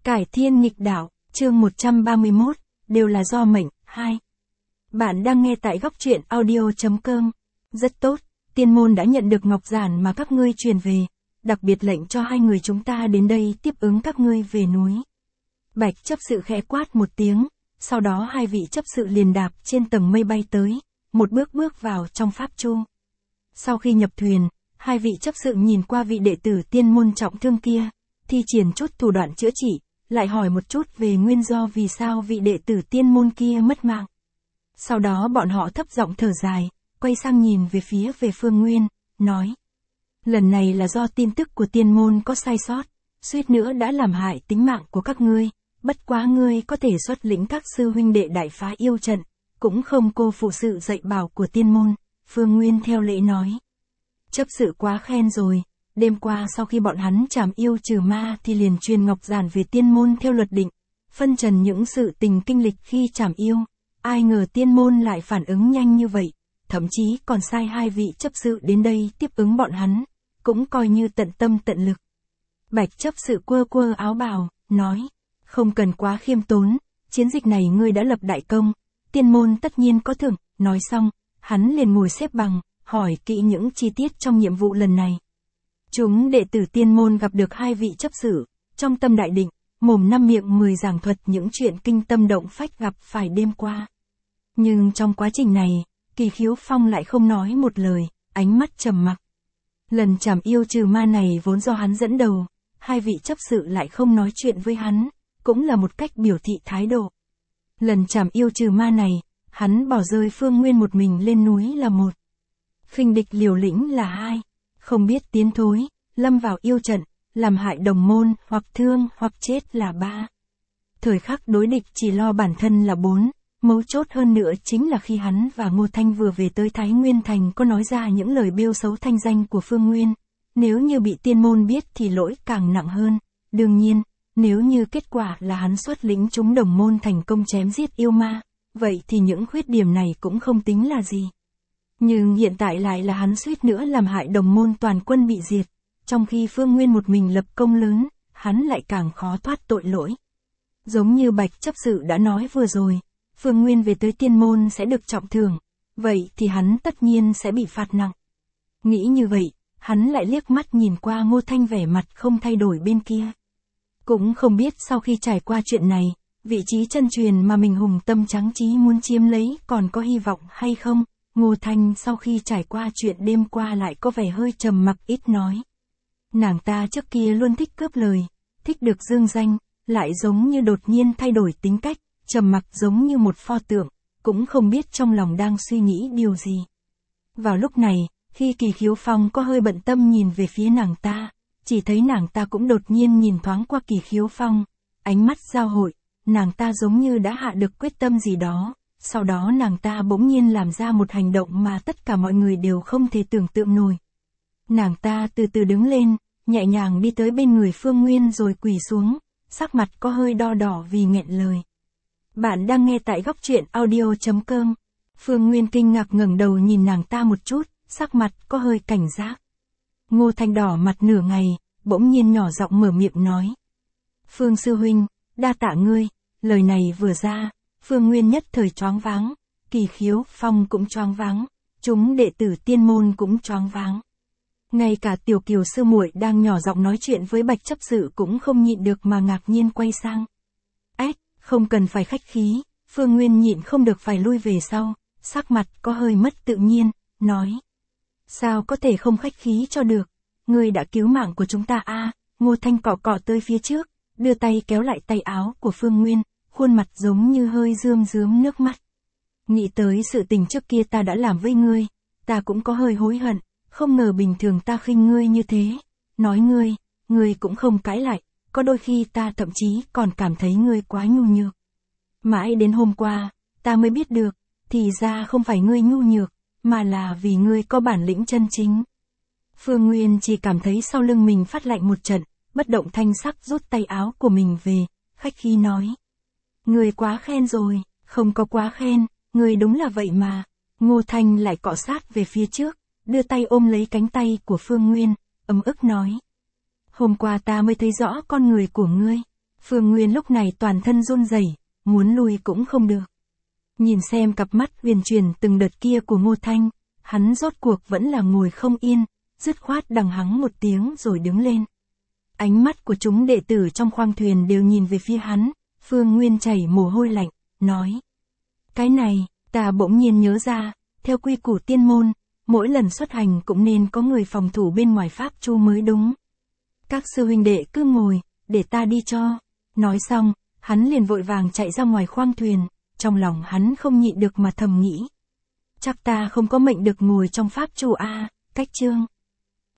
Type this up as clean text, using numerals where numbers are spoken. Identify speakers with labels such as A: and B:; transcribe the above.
A: Cải thiên nghịch đạo, chương 131, đều là do mệnh, 2. Bạn đang nghe tại góc truyện audio.com. Rất tốt, tiên môn đã nhận được ngọc giản mà các ngươi truyền về, đặc biệt lệnh cho hai người chúng ta đến đây tiếp ứng các ngươi về núi. Bạch chấp sự khẽ quát một tiếng, sau đó hai vị chấp sự liền đạp trên tầng mây bay tới, một bước bước vào trong pháp chu. Sau khi nhập thuyền, hai vị chấp sự nhìn qua vị đệ tử tiên môn trọng thương kia, thi triển chút thủ đoạn chữa trị, lại hỏi một chút về nguyên do vì sao vị đệ tử tiên môn kia mất mạng. Sau đó bọn họ thấp giọng thở dài, quay sang nhìn về phía về Phương Nguyên, nói. Lần này là do tin tức của tiên môn có sai sót, suýt nữa đã làm hại tính mạng của các ngươi, bất quá ngươi có thể xuất lĩnh các sư huynh đệ đại phá yêu trận, cũng không cô phụ sự dạy bảo của tiên môn, Phương Nguyên theo lễ nói. Chấp sự quá khen rồi. Đêm qua sau khi bọn hắn trảm yêu trừ ma thì liền truyền ngọc giản về tiên môn theo luật định, phân trần những sự tình kinh lịch khi trảm yêu, ai ngờ tiên môn lại phản ứng nhanh như vậy, thậm chí còn sai hai vị chấp sự đến đây tiếp ứng bọn hắn, cũng coi như tận tâm tận lực. Bạch chấp sự quơ quơ áo bào, nói, không cần quá khiêm tốn, chiến dịch này ngươi đã lập đại công, tiên môn tất nhiên có thưởng, nói xong, hắn liền ngồi xếp bằng, hỏi kỹ những chi tiết trong nhiệm vụ lần này. Chúng đệ tử tiên môn gặp được hai vị chấp sự, trong tâm đại định, mồm năm miệng 10 giảng thuật những chuyện kinh tâm động phách gặp phải đêm qua. Nhưng trong quá trình này, Kỳ Khiếu Phong lại không nói một lời, ánh mắt trầm mặc. Lần trảm yêu trừ ma này vốn do hắn dẫn đầu, hai vị chấp sự lại không nói chuyện với hắn, cũng là một cách biểu thị thái độ. Lần trảm yêu trừ ma này, hắn bỏ rơi Phương Nguyên một mình lên núi là một. Khinh địch liều lĩnh là hai. Không biết tiến thối, lâm vào yêu trận, làm hại đồng môn, hoặc thương, hoặc chết là 3. Thời khắc đối địch chỉ lo bản thân là 4, mấu chốt hơn nữa chính là khi hắn và Ngô Thanh vừa về tới Thái Nguyên Thành có nói ra những lời bêu xấu thanh danh của Phương Nguyên. Nếu như bị tiên môn biết thì lỗi càng nặng hơn. Đương nhiên, nếu như kết quả là hắn xuất lĩnh chúng đồng môn thành công chém giết yêu ma, vậy thì những khuyết điểm này cũng không tính là gì. Nhưng hiện tại lại là hắn suýt nữa làm hại đồng môn toàn quân bị diệt, trong khi Phương Nguyên một mình lập công lớn, hắn lại càng khó thoát tội lỗi. Giống như Bạch chấp sự đã nói vừa rồi, Phương Nguyên về tới tiên môn sẽ được trọng thưởng, vậy thì hắn tất nhiên sẽ bị phạt nặng. Nghĩ như vậy, hắn lại liếc mắt nhìn qua Ngô Thanh vẻ mặt không thay đổi bên kia. Cũng không biết sau khi trải qua chuyện này, vị trí chân truyền mà mình hùng tâm tráng trí muốn chiếm lấy còn có hy vọng hay không. Ngô Thanh sau khi trải qua chuyện đêm qua lại có vẻ hơi trầm mặc ít nói. Nàng ta trước kia luôn thích cướp lời, thích được dương danh, lại giống như đột nhiên thay đổi tính cách, trầm mặc giống như một pho tượng, cũng không biết trong lòng đang suy nghĩ điều gì. Vào lúc này, khi Kỳ Khiếu Phong có hơi bận tâm nhìn về phía nàng ta, chỉ thấy nàng ta cũng đột nhiên nhìn thoáng qua Kỳ Khiếu Phong, ánh mắt giao hội, nàng ta giống như đã hạ được quyết tâm gì đó. Sau đó nàng ta bỗng nhiên làm ra một hành động mà tất cả mọi người đều không thể tưởng tượng nổi. Nàng ta từ từ đứng lên, nhẹ nhàng đi tới bên người Phương Nguyên rồi quỳ xuống, sắc mặt có hơi đo đỏ vì nghẹn lời. Bạn đang nghe tại góc truyện audio.com. Phương Nguyên kinh ngạc ngẩng đầu nhìn nàng ta một chút, sắc mặt có hơi cảnh giác. Ngô Thanh đỏ mặt nửa ngày, bỗng nhiên nhỏ giọng mở miệng nói. Phương sư huynh, đa tạ ngươi, lời này vừa ra. Phương Nguyên nhất thời choáng váng, Kỳ Khiếu Phong cũng choáng váng, chúng đệ tử tiên môn cũng choáng váng. Ngay cả Tiểu Kiều sư muội đang nhỏ giọng nói chuyện với Bạch chấp sự cũng không nhịn được mà ngạc nhiên quay sang. Không cần phải khách khí, Phương Nguyên nhịn không được phải lui về sau, sắc mặt có hơi mất tự nhiên, nói. Sao có thể không khách khí cho được, ngươi đã cứu mạng của chúng ta a. Ngô Thanh cọ cọ tới phía trước, đưa tay kéo lại tay áo của Phương Nguyên. Khuôn mặt giống như hơi rơm rớm nước mắt. Nghĩ tới sự tình trước kia ta đã làm với ngươi, ta cũng có hơi hối hận, không ngờ bình thường ta khinh ngươi như thế. Nói ngươi cũng không cãi lại, có đôi khi ta thậm chí còn cảm thấy ngươi quá nhu nhược. Mãi đến hôm qua, ta mới biết được, thì ra không phải ngươi nhu nhược, mà là vì ngươi có bản lĩnh chân chính. Phương Nguyên chỉ cảm thấy sau lưng mình phát lạnh một trận, bất động thanh sắc rút tay áo của mình về, khách khí nói. Người quá khen rồi, không có quá khen, người đúng là vậy mà. Ngô Thanh lại cọ sát về phía trước, đưa tay ôm lấy cánh tay của Phương Nguyên, ấm ức nói. Hôm qua ta mới thấy rõ con người của ngươi, Phương Nguyên lúc này toàn thân run rẩy, muốn lui cũng không được. Nhìn xem cặp mắt huyền chuyển từng đợt kia của Ngô Thanh, hắn rốt cuộc vẫn là ngồi không yên, dứt khoát đằng hắng một tiếng rồi đứng lên. Ánh mắt của chúng đệ tử trong khoang thuyền đều nhìn về phía hắn, Phương Nguyên chảy mồ hôi lạnh, nói. Cái này, ta bỗng nhiên nhớ ra, theo quy củ tiên môn, mỗi lần xuất hành cũng nên có người phòng thủ bên ngoài pháp chu mới đúng. Các sư huynh đệ cứ ngồi, để ta đi cho. Nói xong, hắn liền vội vàng chạy ra ngoài khoang thuyền, trong lòng hắn không nhịn được mà thầm nghĩ. Chắc ta không có mệnh được ngồi trong pháp chu a, cách chương.